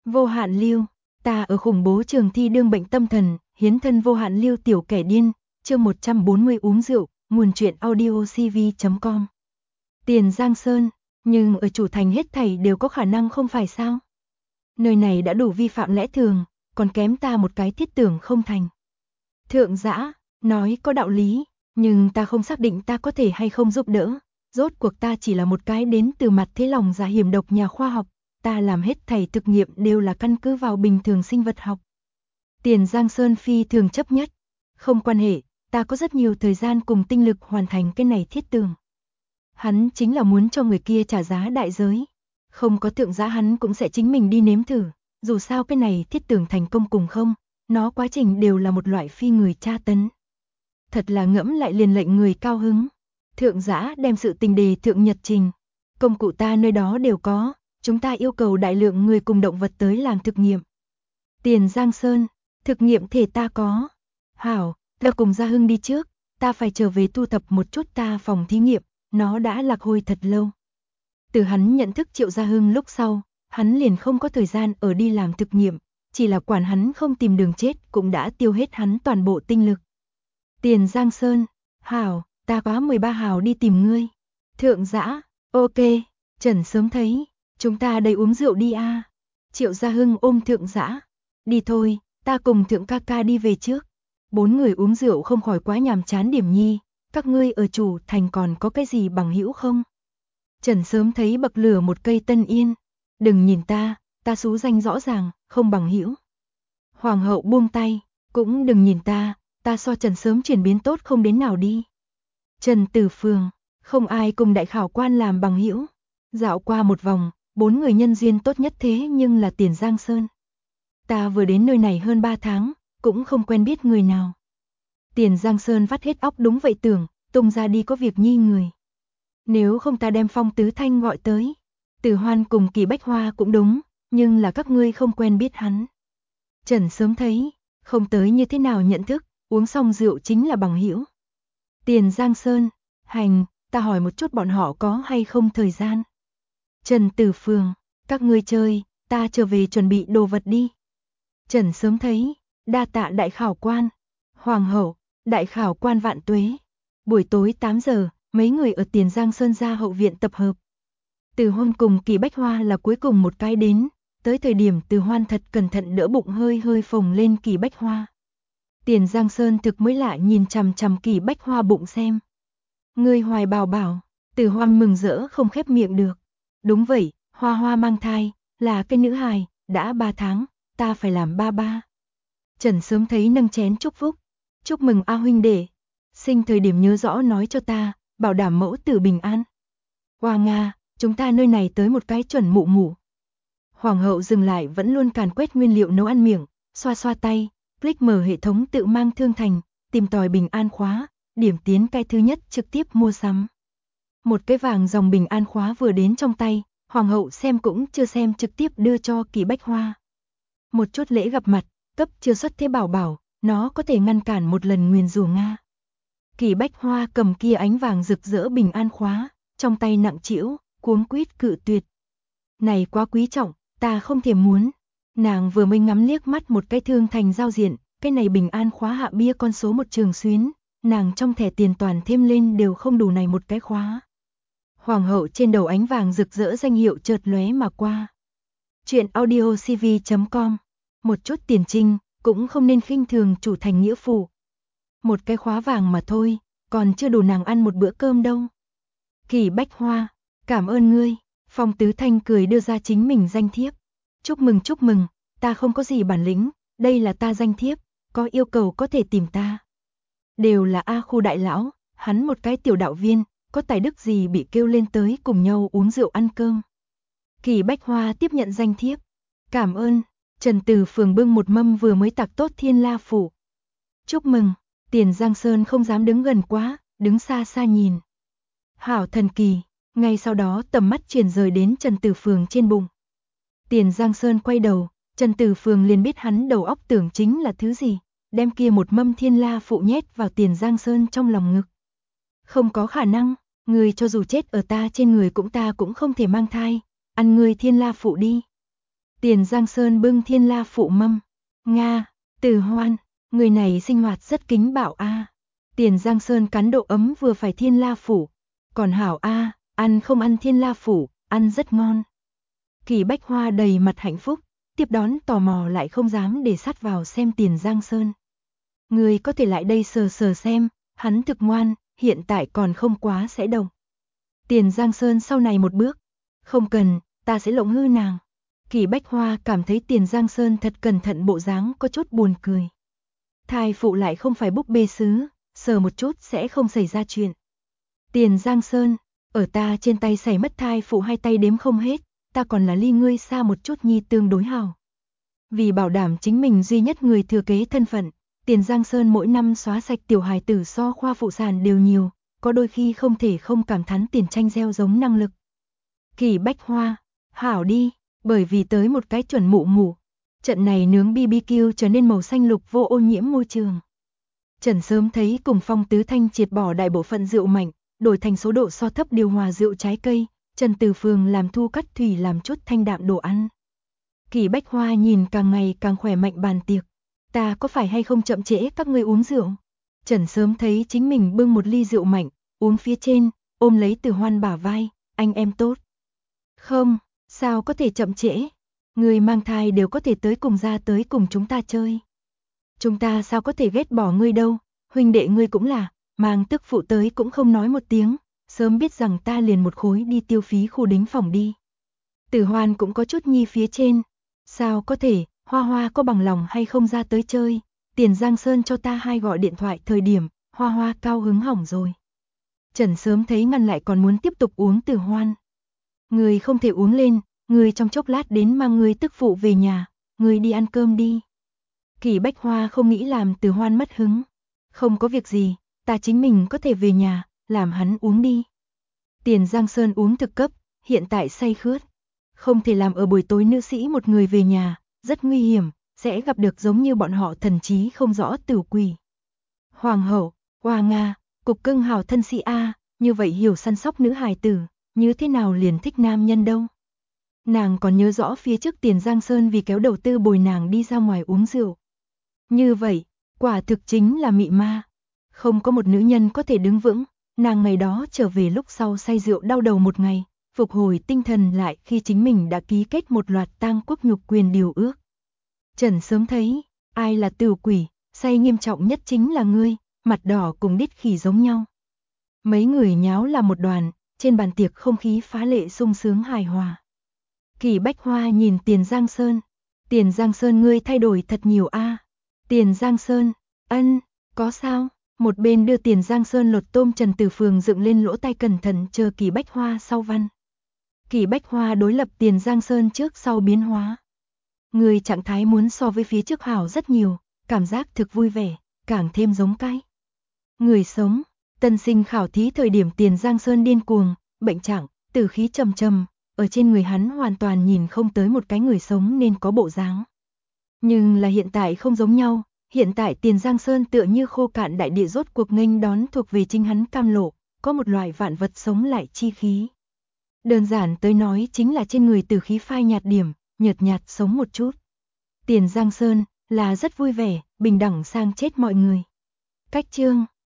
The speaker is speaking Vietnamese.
Vô hạn lưu, ta ở khủng bố trường thi đương bệnh tâm thần, hiến thân vô hạn lưu tiểu kẻ điên, chương 140 uống rượu, nguồn truyện audio cv.com. Tiền Giang Sơn, nhưng ở chủ thành hết thảy đều có khả năng không phải sao? Nơi này đã đủ vi phạm lẽ thường, còn kém ta một cái thiết tưởng không thành. Thượng Dã, nói có đạo lý, nhưng ta không xác định ta có thể hay không giúp đỡ. Rốt cuộc ta chỉ là một cái đến từ mặt thế lòng dạ hiểm độc nhà khoa học, ta làm hết thảy thực nghiệm đều là căn cứ vào bình thường sinh vật học. Tiền Giang Sơn phi thường chấp nhất, không quan hệ, ta có rất nhiều thời gian cùng tinh lực hoàn thành cái này thiết tưởng. Hắn chính là muốn cho người kia trả giá đại giới, không có Thượng Dã hắn cũng sẽ chính mình đi nếm thử, dù sao cái này thiết tưởng thành công cùng không, nó quá trình đều là một loại phi người tra tấn. Thật là ngẫm lại liền lệnh người cao hứng. Thượng Dã đem sự tình đề thượng nhật trình, công cụ ta nơi đó đều có, chúng ta yêu cầu đại lượng người cùng động vật tới làm thực nghiệm. Tiền Giang Sơn, thực nghiệm thể ta có. Hảo, ta cùng Gia Hưng đi trước, ta phải trở về thu thập một chút ta phòng thí nghiệm, nó đã lạc hôi thật lâu. Từ hắn nhận thức Triệu Gia Hưng lúc sau, hắn liền không có thời gian ở đi làm thực nghiệm, chỉ là quản hắn không tìm đường chết cũng đã tiêu hết hắn toàn bộ tinh lực. Tiền Giang Sơn, hảo, ta quá 13 hào đi tìm ngươi. Thượng Dã, ok, Trần sớm thấy, chúng ta đây uống rượu đi a. Triệu Gia Hưng ôm Thượng Dã, đi thôi, ta cùng Thượng ca ca đi về trước. 4 người uống rượu không khỏi quá nhàm chán điểm nhi, các ngươi ở chủ thành còn có cái gì bằng hữu không? Trần sớm thấy bậc lửa một cây tân yên, đừng nhìn ta xú danh rõ ràng, không bằng hữu. Hoàng hậu buông tay, cũng đừng nhìn ta so Trần sớm chuyển biến tốt không đến nào đi. Trần Tử Phường, không ai cùng đại khảo quan làm bằng hữu. Dạo qua một vòng, 4 người nhân duyên tốt nhất thế nhưng là Tiền Giang Sơn. Ta vừa đến nơi này hơn 3 tháng, cũng không quen biết người nào. Tiền Giang Sơn vắt hết óc đúng vậy tưởng, tung ra đi có việc nhi người. Nếu không ta đem Phong Tứ Thanh gọi tới. Tử Hoan cùng Kỳ Bách Hoa cũng đúng, nhưng là các ngươi không quen biết hắn. Trần sớm thấy, không tới như thế nào nhận thức, uống xong rượu chính là bằng hữu. Tiền Giang Sơn, hành, ta hỏi một chút bọn họ có hay không thời gian. Trần Tử Phường, các ngươi chơi, ta trở về chuẩn bị đồ vật đi. Trần sớm thấy, đa tạ đại khảo quan. Hoàng hậu, đại khảo quan vạn tuế. Buổi tối 8 giờ, mấy người ở Tiền Giang Sơn ra hậu viện tập hợp. Từ Hoan cùng Kỳ Bách Hoa là cuối cùng một cái đến, tới thời điểm Từ Hoan thật cẩn thận đỡ bụng hơi hơi phồng lên Kỳ Bách Hoa. Tiền Giang Sơn thực mới lạ nhìn chằm chằm Kỳ Bách Hoa bụng xem. Ngươi hoài bảo bảo, Từ Hoan mừng rỡ không khép miệng được. Đúng vậy, Hoa Hoa mang thai, là cái nữ hài, đã 3 tháng, ta phải làm ba ba. Trần sớm thấy nâng chén chúc phúc. Chúc mừng A huynh đệ, sinh thời điểm nhớ rõ nói cho ta, bảo đảm mẫu tử bình an. Hoa Nga, chúng ta nơi này tới một cái chuẩn mụ mụ. Hoàng hậu dừng lại vẫn luôn càn quét nguyên liệu nấu ăn miệng, xoa xoa tay, click mở hệ thống tự mang thương thành, tìm tòi bình an khóa, điểm tiến cái thứ nhất trực tiếp mua sắm. Một cái vàng dòng bình an khóa vừa đến trong tay, hoàng hậu xem cũng chưa xem trực tiếp đưa cho Kỳ Bách Hoa. Một chút lễ gặp mặt, cấp chưa xuất thế bảo bảo, nó có thể ngăn cản một lần nguyền rủa Nga. Kỳ Bách Hoa cầm kia ánh vàng rực rỡ bình an khóa, trong tay nặng trĩu, cuống quýt cự tuyệt. Này quá quý trọng, ta không thể muốn. Nàng vừa mới ngắm liếc mắt một cái thương thành giao diện, cái này bình an khóa hạ bia con số một trường xuyến, nàng trong thẻ tiền toàn thêm lên đều không đủ này một cái khóa. Hoàng hậu trên đầu ánh vàng rực rỡ danh hiệu chợt lóe mà qua. Chuyện audio cv.com, một chút tiền trinh, cũng không nên khinh thường chủ thành nghĩa phụ. Một cái khóa vàng mà thôi, còn chưa đủ nàng ăn một bữa cơm đâu. Kỳ Bách Hoa, cảm ơn ngươi. Phong Tứ Thanh cười đưa ra chính mình danh thiếp. Chúc mừng, ta không có gì bản lĩnh, đây là ta danh thiếp, có yêu cầu có thể tìm ta. Đều là A khu đại lão, hắn một cái tiểu đạo viên, có tài đức gì bị kêu lên tới cùng nhau uống rượu ăn cơm. Kỳ Bách Hoa tiếp nhận danh thiếp. Cảm ơn, Trần Tử Phường bưng một mâm vừa mới tạc tốt Thiên La Phủ. Chúc mừng, Tiền Giang Sơn không dám đứng gần quá, đứng xa xa nhìn. Hảo thần kỳ. Ngay sau đó tầm mắt chuyển rời đến Trần Tử Phường trên bụng. Tiền Giang Sơn quay đầu, Trần Tử Phường liền biết hắn đầu óc tưởng chính là thứ gì, đem kia một mâm Thiên La Phụ nhét vào Tiền Giang Sơn trong lòng ngực. Không có khả năng, người cho dù chết ở ta trên người ta cũng không thể mang thai, ăn người Thiên La Phụ đi. Tiền Giang Sơn bưng Thiên La phụ mâm. Nga, Từ Hoan, người này sinh hoạt rất kính bạo a. Tiền Giang Sơn cắn độ ấm vừa phải Thiên La phủ. Còn hảo a, ăn không ăn Thiên La phủ, ăn rất ngon. Kỳ Bách Hoa đầy mặt hạnh phúc, tiếp đón tò mò lại không dám để sát vào xem Tiền Giang Sơn. Người có thể lại đây sờ sờ xem, hắn thực ngoan, hiện tại còn không quá sẽ động. Tiền Giang Sơn sau này một bước. Không cần, ta sẽ lộng hư nàng. Kỳ Bách Hoa cảm thấy Tiền Giang Sơn thật cẩn thận bộ dáng có chút buồn cười. Thai phụ lại không phải búp bê sứ, sờ một chút sẽ không xảy ra chuyện. Tiền Giang Sơn, ở ta trên tay xảy mất thai phụ 2 tay đếm không hết, ta còn là ly ngươi xa một chút nhi tương đối hào. Vì bảo đảm chính mình duy nhất người thừa kế thân phận, Tiền Giang Sơn mỗi năm xóa sạch tiểu hài tử so khoa phụ sản đều nhiều, có đôi khi không thể không cảm thán Tiền Tranh gieo giống năng lực. Kỳ Bách Hoa, hảo đi, bởi vì tới một cái chuẩn mụ mụ. Trận này nướng BBQ trở nên màu xanh lục vô ô nhiễm môi trường. Trần sớm thấy cùng Phong Tứ Thanh triệt bỏ đại bộ phận rượu mạnh, đổi thành số độ so thấp điều hòa rượu trái cây, Trần Từ Phường làm Thu Cắt Thủy làm chút thanh đạm đồ ăn. Kỳ Bách Hoa nhìn càng ngày càng khỏe mạnh bàn tiệc. Ta có phải hay không chậm trễ các ngươi uống rượu? Trần sớm thấy chính mình bưng một ly rượu mạnh, uống phía trên, ôm lấy Từ Hoan bả vai, anh em tốt. Không, sao có thể chậm trễ? Người mang thai đều có thể tới cùng ra tới cùng chúng ta chơi. Chúng ta sao có thể ghét bỏ ngươi đâu, huynh đệ ngươi cũng là, mang tức phụ tới cũng không nói một tiếng, sớm biết rằng ta liền một khối đi tiêu phí khu đính phòng đi. Từ Hoan cũng có chút nhi phía trên, sao có thể, Hoa Hoa có bằng lòng hay không ra tới chơi, Tiền Giang Sơn cho ta 2 gọi điện thoại thời điểm, Hoa Hoa cao hứng hỏng rồi. Trần sớm thấy ngăn lại còn muốn tiếp tục uống Từ Hoan. Người không thể uống lên, người trong chốc lát đến mang người tức phụ về nhà, người đi ăn cơm đi. Kỳ Bách Hoa không nghĩ làm Từ Hoan mất hứng. Không có việc gì, ta chính mình có thể về nhà, làm hắn uống đi. Tiền Giang Sơn uống thực cấp, hiện tại say khướt. Không thể làm ở buổi tối nữ sĩ một người về nhà, rất nguy hiểm, sẽ gặp được giống như bọn họ thần trí không rõ tử quỷ. Hoàng hậu, Hoa Nga, cục cưng hào thân sĩ A, như vậy hiểu săn sóc nữ hài tử, như thế nào liền thích nam nhân đâu. Nàng còn nhớ rõ phía trước Tiền Giang Sơn vì kéo đầu tư bồi nàng đi ra ngoài uống rượu. Như vậy, quả thực chính là mị ma. Không có một nữ nhân có thể đứng vững, nàng ngày đó trở về lúc sau say rượu đau đầu một ngày, phục hồi tinh thần lại khi chính mình đã ký kết một loạt tang quốc nhục quyền điều ước. Trần sớm thấy, ai là tử quỷ, say nghiêm trọng nhất chính là ngươi, mặt đỏ cùng đít khỉ giống nhau. Mấy người nháo là một đoàn, trên bàn tiệc không khí phá lệ sung sướng hài hòa. Kỳ Bách Hoa nhìn Tiền Giang Sơn. Tiền Giang Sơn ngươi thay đổi thật nhiều a. Tiền Giang Sơn, ân, có sao? Một bên đưa Tiền Giang Sơn lột tôm Trần Từ Phường dựng lên lỗ tai cẩn thận chờ Kỳ Bách Hoa sau văn. Kỳ Bách Hoa đối lập Tiền Giang Sơn trước sau biến hóa. Người trạng thái muốn so với phía trước hảo rất nhiều, cảm giác thực vui vẻ, càng thêm giống cái. Người sống, tân sinh khảo thí thời điểm Tiền Giang Sơn điên cuồng, bệnh trạng, tử khí trầm trầm, ở trên người hắn hoàn toàn nhìn không tới một cái người sống nên có bộ dáng. Nhưng là hiện tại không giống nhau, hiện tại Tiền Giang Sơn tựa như khô cạn đại địa rốt cuộc nghênh đón thuộc về chính hắn cam lộ, có một loại vạn vật sống lại chi khí. Đơn giản tới nói chính là trên người tử khí phai nhạt điểm, nhợt nhạt sống một chút. Tiền Giang Sơn là rất vui vẻ, bình đẳng sang chết mọi người. Cách chương